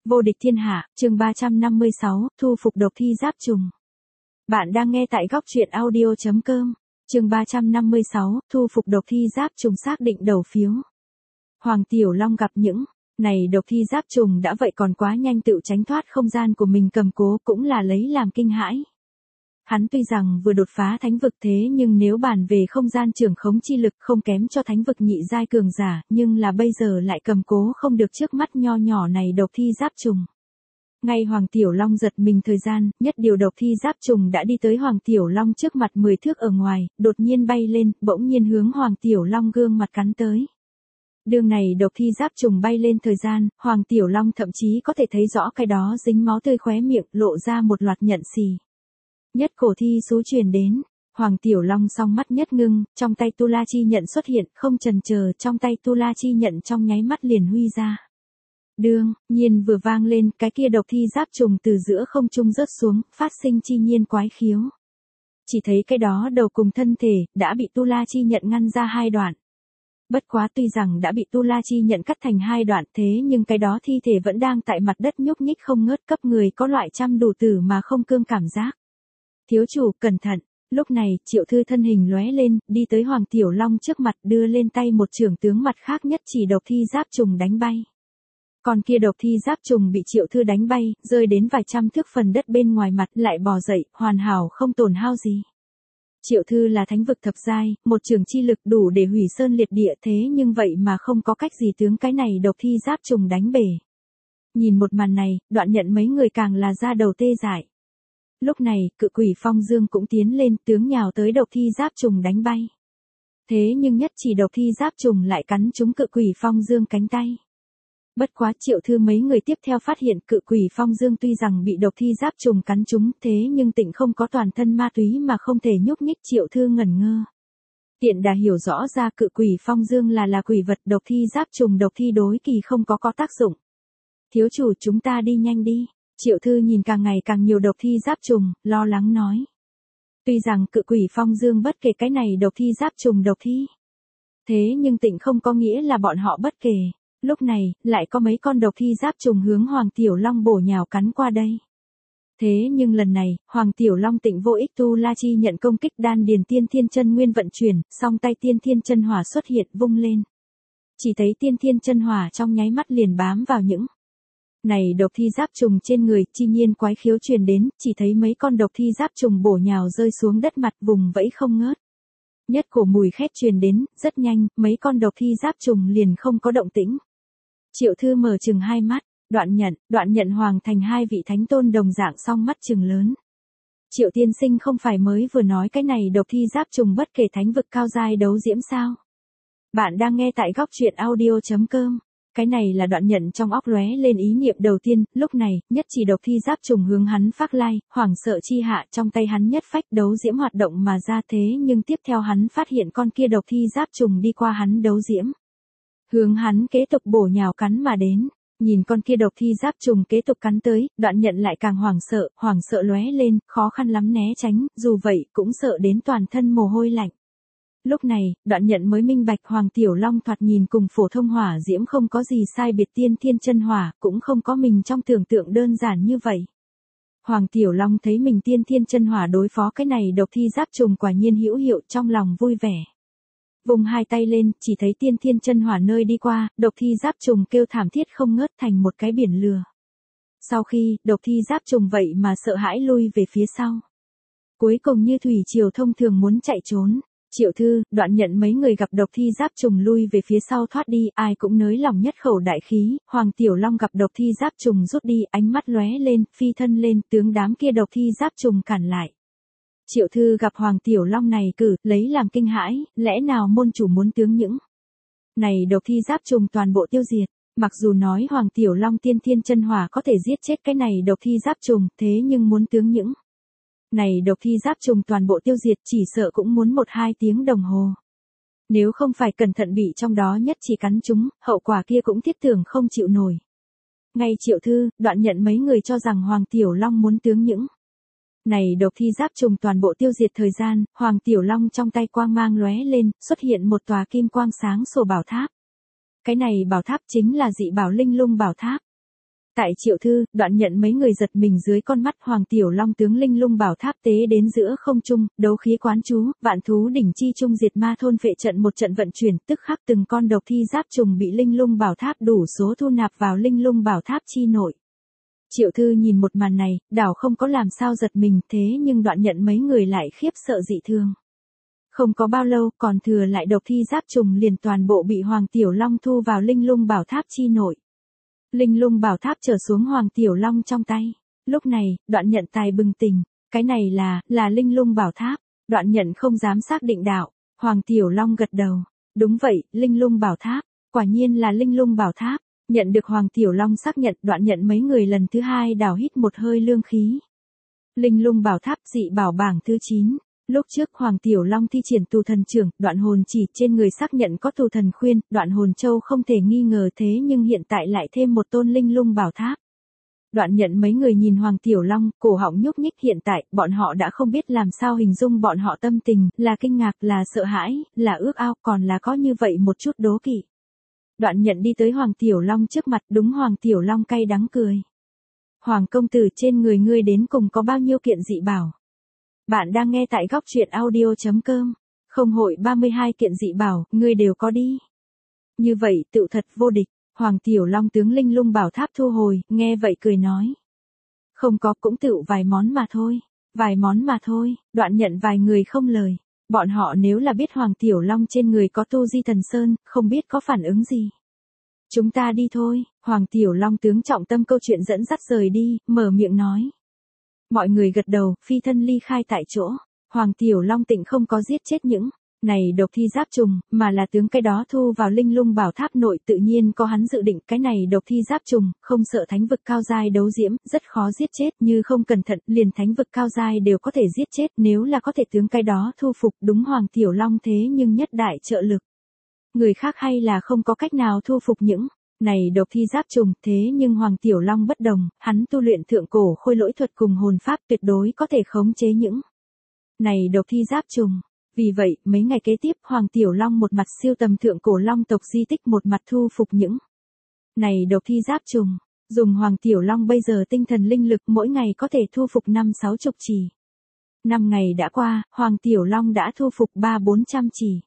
Vô địch thiên hạ, chương 356, thu phục độc thi giáp trùng. Bạn đang nghe tại góc truyện audio.com. Chương 356, thu phục độc thi giáp trùng, xác định đầu phiếu. Hoàng Tiểu Long gặp những này độc thi giáp trùng đã vậy còn quá nhanh tự tránh thoát không gian của mình cầm cố, cũng là lấy làm kinh hãi. Hắn tuy rằng vừa đột phá thánh vực thế nhưng nếu bàn về không gian trưởng khống chi lực không kém cho thánh vực nhị giai cường giả, nhưng là bây giờ lại cầm cố không được trước mắt nho nhỏ này độc thi giáp trùng. Ngay Hoàng Tiểu Long giật mình thời gian, nhất điều độc thi giáp trùng đã đi tới Hoàng Tiểu Long trước mặt 10 thước ở ngoài, đột nhiên bay lên, bỗng nhiên hướng Hoàng Tiểu Long gương mặt cắn tới. Đường này độc thi giáp trùng bay lên thời gian, Hoàng Tiểu Long thậm chí có thể thấy rõ cái đó dính máu tươi khóe miệng, lộ ra một loạt nhận xì. Nhất cổ thi xú truyền đến, Hoàng Tiểu Long song mắt nhất ngưng, trong tay Tu La Chi nhận xuất hiện, không chần chờ, trong tay Tu La Chi nhận trong nháy mắt liền huy ra. Đương nhiên vừa vang lên, cái kia độc thi giáp trùng từ giữa không trung rớt xuống, phát sinh chi nhiên quái khiếu. Chỉ thấy cái đó đầu cùng thân thể đã bị Tu La Chi nhận ngăn ra hai đoạn. Bất quá tuy rằng đã bị Tu La Chi nhận cắt thành hai đoạn, thế nhưng cái đó thi thể vẫn đang tại mặt đất nhúc nhích không ngớt, cấp người có loại trăm đủ tử mà không cương cảm giác. Thiếu chủ, cẩn thận. Lúc này, Triệu Thư thân hình lóe lên, đi tới Hoàng Tiểu Long trước mặt, đưa lên tay một chưởng tướng mặt khác nhất chỉ độc thi giáp trùng đánh bay. Còn kia độc thi giáp trùng bị Triệu Thư đánh bay, rơi đến vài trăm thước phần đất bên ngoài mặt, lại bò dậy, hoàn hảo không tổn hao gì. Triệu Thư là thánh vực thập giai, một chưởng chi lực đủ để hủy sơn liệt địa, thế nhưng vậy mà không có cách gì tướng cái này độc thi giáp trùng đánh bể. Nhìn một màn này, Đoạn Nhận mấy người càng là da đầu tê dại. Lúc này, cự quỷ phong dương cũng tiến lên, tướng nhào tới độc thi giáp trùng đánh bay. Thế nhưng nhất chỉ độc thi giáp trùng lại cắn trúng cự quỷ phong dương cánh tay. Bất quá Triệu Thư mấy người tiếp theo phát hiện cự quỷ phong dương tuy rằng bị độc thi giáp trùng cắn trúng, thế nhưng tịnh không có toàn thân ma túy mà không thể nhúc nhích. Triệu Thư ngẩn ngơ. Tiện đã hiểu rõ ra cự quỷ phong dương là quỷ vật, độc thi giáp trùng độc thi đối kỳ không có tác dụng. Thiếu chủ, chúng ta đi nhanh đi. Triệu Thư nhìn càng ngày càng nhiều độc thi giáp trùng, lo lắng nói. Tuy rằng cự quỷ phong dương bất kể cái này độc thi giáp trùng độc thi. Thế nhưng tịnh không có nghĩa là bọn họ bất kể. Lúc này, lại có mấy con độc thi giáp trùng hướng Hoàng Tiểu Long bổ nhào cắn qua đây. Thế nhưng lần này, Hoàng Tiểu Long tịnh vô ích, Tu La Chi nhận công kích, đan điền tiên thiên chân nguyên vận chuyển, song tay tiên thiên chân hỏa xuất hiện vung lên. Chỉ thấy tiên thiên chân hỏa trong nháy mắt liền bám vào những này độc thi giáp trùng trên người, chi nhiên quái khiếu truyền đến, chỉ thấy mấy con độc thi giáp trùng bổ nhào rơi xuống đất mặt, vùng vẫy không ngớt. Nhất cổ mùi khét truyền đến, rất nhanh, mấy con độc thi giáp trùng liền không có động tĩnh. Triệu Thư mở chừng hai mắt, Đoạn Nhận Hoàng Thành hai vị thánh tôn đồng dạng song mắt chừng lớn. Triệu tiên sinh không phải mới vừa nói cái này độc thi giáp trùng bất kể thánh vực cao giai đấu diễm sao? Bạn đang nghe tại góc truyện audio.com. Cái này là Đoạn Nhận trong óc lóe lên ý niệm đầu tiên, lúc này, nhất chỉ độc thi giáp trùng hướng hắn phát lai, hoảng sợ chi hạ, trong tay hắn nhất phách đấu diễm hoạt động mà ra, thế nhưng tiếp theo hắn phát hiện con kia độc thi giáp trùng đi qua hắn đấu diễm. Hướng hắn kế tục bổ nhào cắn mà đến, nhìn con kia độc thi giáp trùng kế tục cắn tới, Đoạn Nhận lại càng hoảng sợ lóe lên, khó khăn lắm né tránh, dù vậy cũng sợ đến toàn thân mồ hôi lạnh. Lúc này, Đoạn Nhận mới minh bạch Hoàng Tiểu Long thoạt nhìn cùng phổ thông hỏa diễm không có gì sai biệt, tiên thiên chân hỏa, cũng không có mình trong tưởng tượng đơn giản như vậy. Hoàng Tiểu Long thấy mình tiên thiên chân hỏa đối phó cái này độc thi giáp trùng quả nhiên hữu hiệu, trong lòng vui vẻ. Vùng hai tay lên, chỉ thấy tiên thiên chân hỏa nơi đi qua, độc thi giáp trùng kêu thảm thiết không ngớt thành một cái biển lửa. Sau khi, độc thi giáp trùng vậy mà sợ hãi lui về phía sau. Cuối cùng như thủy triều thông thường muốn chạy trốn. Triệu Thư, Đoạn Nhận mấy người gặp độc thi giáp trùng lui về phía sau thoát đi, ai cũng nới lòng nhất khẩu đại khí. Hoàng Tiểu Long gặp độc thi giáp trùng rút đi, ánh mắt lóe lên, phi thân lên, tướng đám kia độc thi giáp trùng cản lại. Triệu Thư gặp Hoàng Tiểu Long này cử, lấy làm kinh hãi, lẽ nào môn chủ muốn tướng những này độc thi giáp trùng toàn bộ tiêu diệt. Mặc dù nói Hoàng Tiểu Long tiên thiên chân hỏa có thể giết chết cái này độc thi giáp trùng, thế nhưng muốn tướng những này độc thi giáp trùng toàn bộ tiêu diệt chỉ sợ cũng muốn 1-2 tiếng đồng hồ. Nếu không phải cẩn thận bị trong đó nhất chỉ cắn chúng, hậu quả kia cũng thiết tưởng không chịu nổi. Ngay Triệu Thư, Đoạn Nhận mấy người cho rằng Hoàng Tiểu Long muốn tướng những này độc thi giáp trùng toàn bộ tiêu diệt thời gian, Hoàng Tiểu Long trong tay quang mang lóe lên, xuất hiện một tòa kim quang sáng sổ bảo tháp. Cái này bảo tháp chính là dị bảo Linh Lung bảo tháp. Tại Triệu Thư, Đoạn Nhận mấy người giật mình dưới con mắt Hoàng Tiểu Long tướng Linh Lung Bảo Tháp tế đến giữa không trung, đấu khí quán chú, vạn thú đỉnh chi trung diệt ma thôn phệ trận một trận vận chuyển, tức khắc từng con độc thi giáp trùng bị Linh Lung Bảo Tháp đủ số thu nạp vào Linh Lung Bảo Tháp chi nội. Triệu Thư nhìn một màn này, đảo không có làm sao giật mình, thế nhưng Đoạn Nhận mấy người lại khiếp sợ dị thường. Không có bao lâu, còn thừa lại độc thi giáp trùng liền toàn bộ bị Hoàng Tiểu Long thu vào Linh Lung Bảo Tháp chi nội. Linh Lung Bảo Tháp trở xuống Hoàng Tiểu Long trong tay. Lúc này, Đoạn Nhận tài bừng tỉnh, cái này là Linh Lung Bảo Tháp. Đoạn Nhận không dám xác định đạo, Hoàng Tiểu Long gật đầu. Đúng vậy, Linh Lung Bảo Tháp, quả nhiên là Linh Lung Bảo Tháp. Nhận được Hoàng Tiểu Long xác nhận, Đoạn Nhận mấy người lần thứ hai đảo hít một hơi lương khí. Linh Lung Bảo Tháp dị bảo bảng thứ 9. Lúc trước Hoàng Tiểu Long thi triển tù thần trưởng, Đoạn Hồn chỉ trên người xác nhận có tù thần khuyên, Đoạn Hồn châu không thể nghi ngờ, thế nhưng hiện tại lại thêm một tôn Linh Lung Bảo Tháp. Đoạn Nhận mấy người nhìn Hoàng Tiểu Long, cổ họng nhúc nhích, hiện tại, bọn họ đã không biết làm sao hình dung bọn họ tâm tình, là kinh ngạc, là sợ hãi, là ước ao, còn là có như vậy một chút đố kỵ. Đoạn Nhận đi tới Hoàng Tiểu Long trước mặt, đúng Hoàng Tiểu Long cay đắng cười. Hoàng công tử, trên người ngươi đến cùng có bao nhiêu kiện dị bảo? Bạn đang nghe tại góc truyện audio.com. Không hội 32 kiện dị bảo, ngươi đều có đi. Như vậy, tựu thật vô địch. Hoàng Tiểu Long tướng Linh Lung Bảo Tháp thu hồi, nghe vậy cười nói. Không có, cũng tựu vài món mà thôi. Vài món mà thôi. Đoạn Nhận vài người không lời. Bọn họ nếu là biết Hoàng Tiểu Long trên người có tu di thần sơn, không biết có phản ứng gì. Chúng ta đi thôi. Hoàng Tiểu Long tướng trọng tâm câu chuyện dẫn dắt rời đi, mở miệng nói. Mọi người gật đầu, phi thân ly khai tại chỗ. Hoàng Tiểu Long tịnh không có giết chết những này độc thi giáp trùng, mà là tướng cái đó thu vào Linh Lung Bảo Tháp nội, tự nhiên có hắn dự định, cái này độc thi giáp trùng, không sợ thánh vực cao giai đấu diễm, rất khó giết chết, như không cẩn thận, liền thánh vực cao giai đều có thể giết chết, nếu là có thể tướng cái đó thu phục, đúng Hoàng Tiểu Long thế nhưng nhất đại trợ lực. Người khác hay là không có cách nào thu phục những này độc thi giáp trùng, thế nhưng Hoàng Tiểu Long bất đồng, hắn tu luyện thượng cổ khôi lỗi thuật cùng hồn pháp, tuyệt đối có thể khống chế những này độc thi giáp trùng. Vì vậy, mấy ngày kế tiếp, Hoàng Tiểu Long một mặt siêu tầm thượng cổ long tộc di tích, một mặt thu phục những này độc thi giáp trùng. Dùng Hoàng Tiểu Long bây giờ tinh thần linh lực, mỗi ngày có thể thu phục 5-60 chỉ. 5 ngày đã qua, Hoàng Tiểu Long đã thu phục 300-400 chỉ.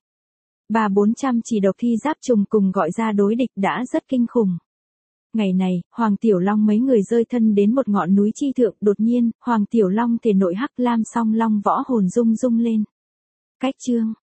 300-400 chỉ độc thi giáp trùng cùng gọi ra đối địch đã rất kinh khủng. Ngày này, Hoàng Tiểu Long mấy người rơi thân đến một ngọn núi chi thượng, đột nhiên, Hoàng Tiểu Long thể nội hắc lam song long võ hồn rung rung lên. Cách chương